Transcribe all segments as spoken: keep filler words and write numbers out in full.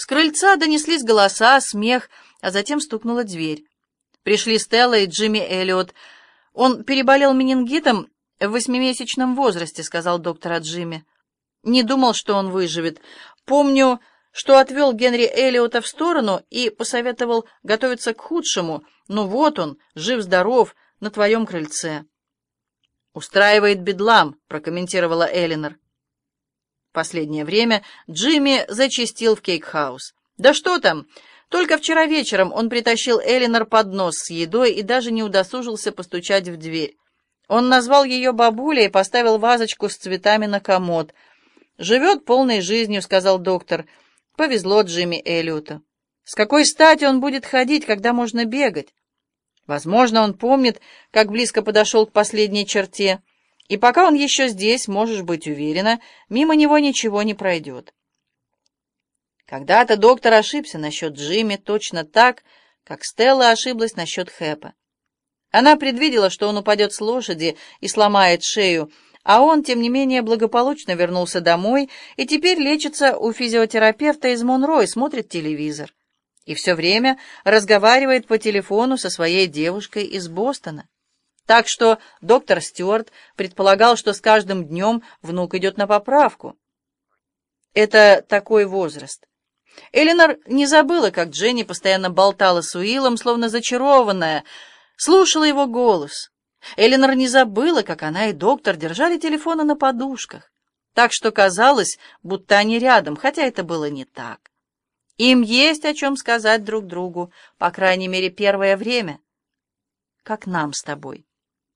С крыльца донеслись голоса, смех, а затем стукнула дверь. Пришли Стелла и Джимми Эллиот. «Он переболел менингитом в восьмимесячном возрасте», — сказал доктор о Джимми. «Не думал, что он выживет. Помню, что отвел Генри Эллиота в сторону и посоветовал готовиться к худшему. Но вот он, жив-здоров, на твоем крыльце». «Устраивает бедлам», — прокомментировала Элинор. Последнее время Джимми зачастил в Кейк-хаус. Да что там, только вчера вечером он притащил Элинор поднос с едой и даже не удосужился постучать в дверь. Он назвал ее бабулей и поставил вазочку с цветами на комод. «Живет полной жизнью», — сказал доктор. «Повезло Джимми Эллиоту. С какой стати он будет ходить, когда можно бегать?» Возможно, он помнит, как близко подошел к последней черте. И пока он еще здесь, можешь быть уверена, мимо него ничего не пройдет. Когда-то доктор ошибся насчет Джимми точно так, как Стелла ошиблась насчет Хэпа. Она предвидела, что он упадет с лошади и сломает шею, а он, тем не менее, благополучно вернулся домой и теперь лечится у физиотерапевта из Монро и смотрит телевизор. И все время разговаривает по телефону со своей девушкой из Бостона. Так что доктор Стюарт предполагал, что с каждым днем внук идет на поправку. Это такой возраст. Элинор не забыла, как Дженни постоянно болтала с Уиллом, словно зачарованная, слушала его голос. Элинор не забыла, как она и доктор держали телефоны на подушках, так что казалось, будто они рядом, хотя это было не так. Им есть о чем сказать друг другу, по крайней мере, первое время, как нам с тобой.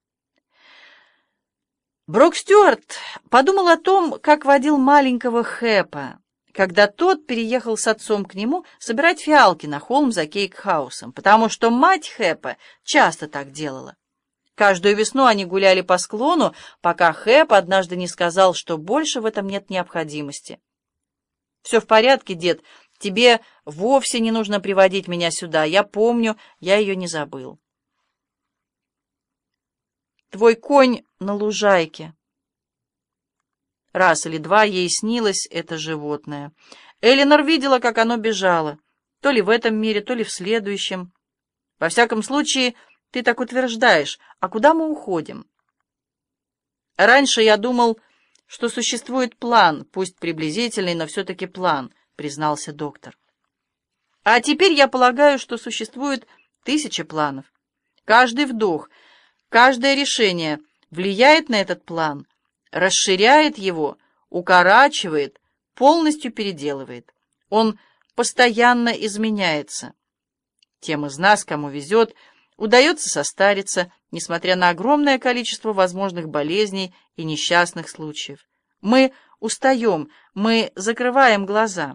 Брок Стюарт подумал о том, как водил маленького Хэпа, когда тот переехал с отцом к нему собирать фиалки на холм за Кейк-хаусом, потому что мать Хэпа часто так делала. Каждую весну они гуляли по склону, пока Хэп однажды не сказал, что больше в этом нет необходимости. «Все в порядке, дед, тебе вовсе не нужно приводить меня сюда, я помню, я ее не забыл». «Твой конь на лужайке». Раз или два ей снилось это животное. Элинор видела, как оно бежало, то ли в этом мире, то ли в следующем. Во всяком случае, ты так утверждаешь. А куда мы уходим? Раньше я думал, что существует план, пусть приблизительный, но все-таки план, признался доктор. А теперь я полагаю, что существует тысяча планов. Каждый вдох, каждое решение влияет на этот план, расширяет его, укорачивает, полностью переделывает. Он постоянно изменяется. Тем из нас, кому везет, удается состариться, несмотря на огромное количество возможных болезней и несчастных случаев. Мы устаем, мы закрываем глаза.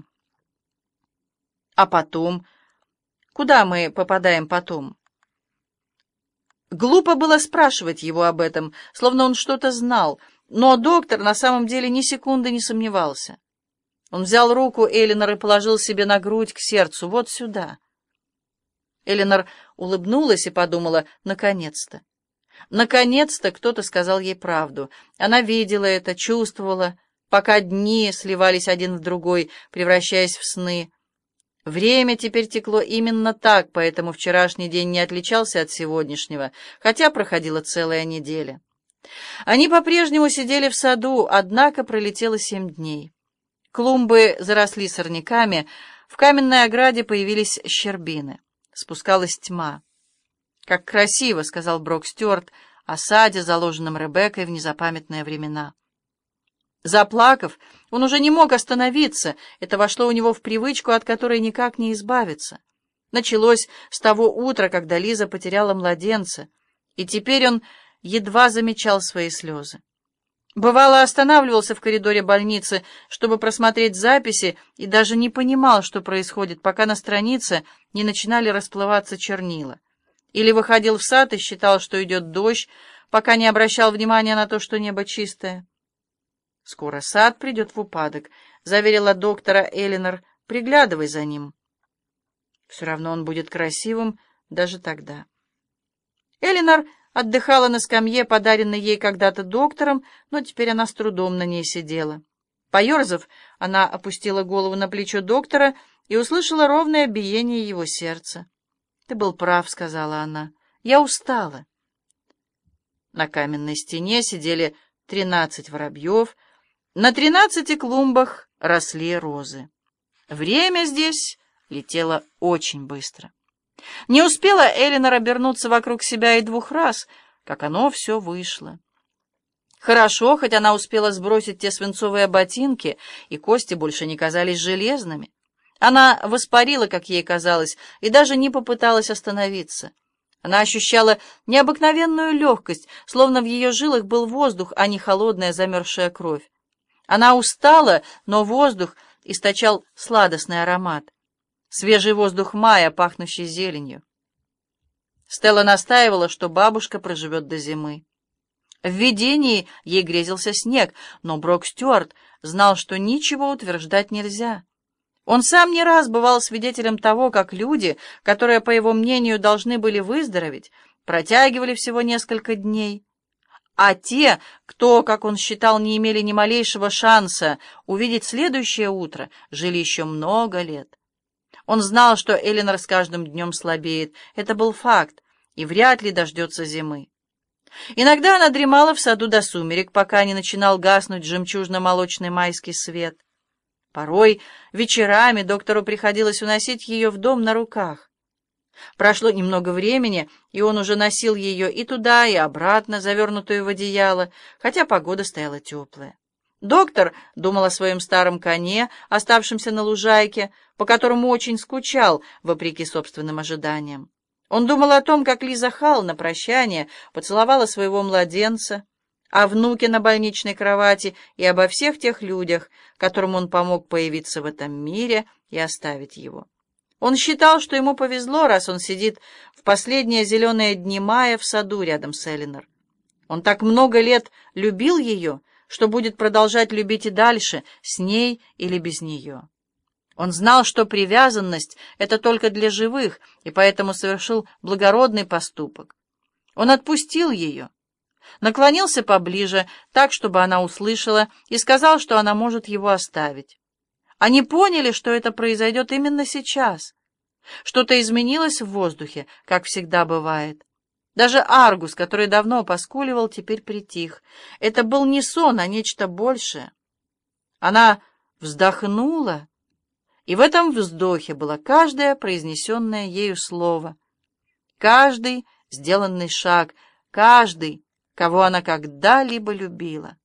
А потом? Куда мы попадаем потом? Глупо было спрашивать его об этом, словно он что-то знал, но доктор на самом деле ни секунды не сомневался. Он взял руку Элинор и положил себе на грудь к сердцу, вот сюда. Элинор улыбнулась и подумала: наконец-то. Наконец-то кто-то сказал ей правду. Она видела это, чувствовала, пока дни сливались один в другой, превращаясь в сны. Время теперь текло именно так, поэтому вчерашний день не отличался от сегодняшнего, хотя проходила целая неделя. Они по-прежнему сидели в саду, однако пролетело семь дней. Клумбы заросли сорняками, в каменной ограде появились щербины. Спускалась тьма. «Как красиво», — сказал Брок Стюарт о саде, заложенном Ребеккой в незапамятные времена. Заплакав, он уже не мог остановиться, это вошло у него в привычку, от которой никак не избавиться. Началось с того утра, когда Лиза потеряла младенца, и теперь он едва замечал свои слезы. Бывало, останавливался в коридоре больницы, чтобы просмотреть записи, и даже не понимал, что происходит, пока на странице не начинали расплываться чернила. Или выходил в сад и считал, что идет дождь, пока не обращал внимания на то, что небо чистое. «Скоро сад придет в упадок», — заверила доктора Элинор, — «приглядывай за ним». «Все равно он будет красивым даже тогда». Элинор отдыхала на скамье, подаренной ей когда-то доктором, но теперь она с трудом на ней сидела. Поерзав, она опустила голову на плечо доктора и услышала ровное биение его сердца. «Ты был прав», — сказала она. «Я устала». На каменной стене сидели тринадцать воробьев, на тринадцати клумбах росли розы. Время здесь летело очень быстро. Не успела Элинор обернуться вокруг себя и двух раз, как оно все вышло. Хорошо, хоть она успела сбросить те свинцовые ботинки, и кости больше не казались железными. Она воспарила, как ей казалось, и даже не попыталась остановиться. Она ощущала необыкновенную легкость, словно в ее жилах был воздух, а не холодная замерзшая кровь. Она устала, но воздух источал сладостный аромат. Свежий воздух мая, пахнущий зеленью. Стелла настаивала, что бабушка проживет до зимы. В видении ей грезился снег, но Брок Стюарт знал, что ничего утверждать нельзя. Он сам не раз бывал свидетелем того, как люди, которые, по его мнению, должны были выздороветь, протягивали всего несколько дней. А те, кто, как он считал, не имели ни малейшего шанса увидеть следующее утро, жили еще много лет. Он знал, что Элинор с каждым днем слабеет. Это был факт, и вряд ли дождется зимы. Иногда она дремала в саду до сумерек, пока не начинал гаснуть жемчужно-молочный майский свет. Порой вечерами доктору приходилось уносить ее в дом на руках. Прошло немного времени, и он уже носил ее и туда, и обратно, завернутую в одеяло, хотя погода стояла теплая. Доктор думал о своем старом коне, оставшемся на лужайке, по которому очень скучал, вопреки собственным ожиданиям. Он думал о том, как Лиза Халл на прощание поцеловала своего младенца, о внуке на больничной кровати и обо всех тех людях, которым он помог появиться в этом мире и оставить его. Он считал, что ему повезло, раз он сидит в последние зеленые дни мая в саду рядом с Элинор. Он так много лет любил ее, что будет продолжать любить и дальше, с ней или без нее. Он знал, что привязанность — это только для живых, и поэтому совершил благородный поступок. Он отпустил ее, наклонился поближе, так, чтобы она услышала, и сказал, что она может его оставить. Они поняли, что это произойдет именно сейчас. Что-то изменилось в воздухе, как всегда бывает. Даже Аргус, который давно поскуливал, теперь притих. Это был не сон, а нечто большее. Она вздохнула, и в этом вздохе было каждое произнесенное ею слово, каждый сделанный шаг, каждый, кого она когда-либо любила.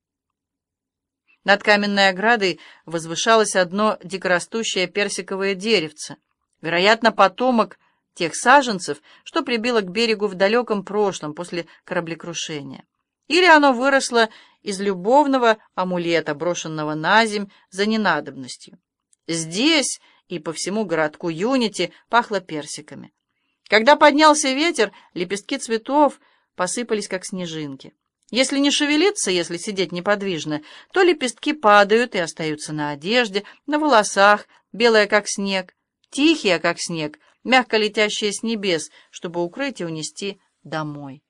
Над каменной оградой возвышалось одно дикорастущее персиковое деревце, вероятно, потомок тех саженцев, что прибило к берегу в далеком прошлом после кораблекрушения. Или оно выросло из любовного амулета, брошенного на земь за ненадобностью. Здесь и по всему городку Юнити пахло персиками. Когда поднялся ветер, лепестки цветов посыпались, как снежинки. Если не шевелиться, если сидеть неподвижно, то лепестки падают и остаются на одежде, на волосах, белые, как снег, тихие, как снег, мягко летящие с небес, чтобы укрыть и унести домой.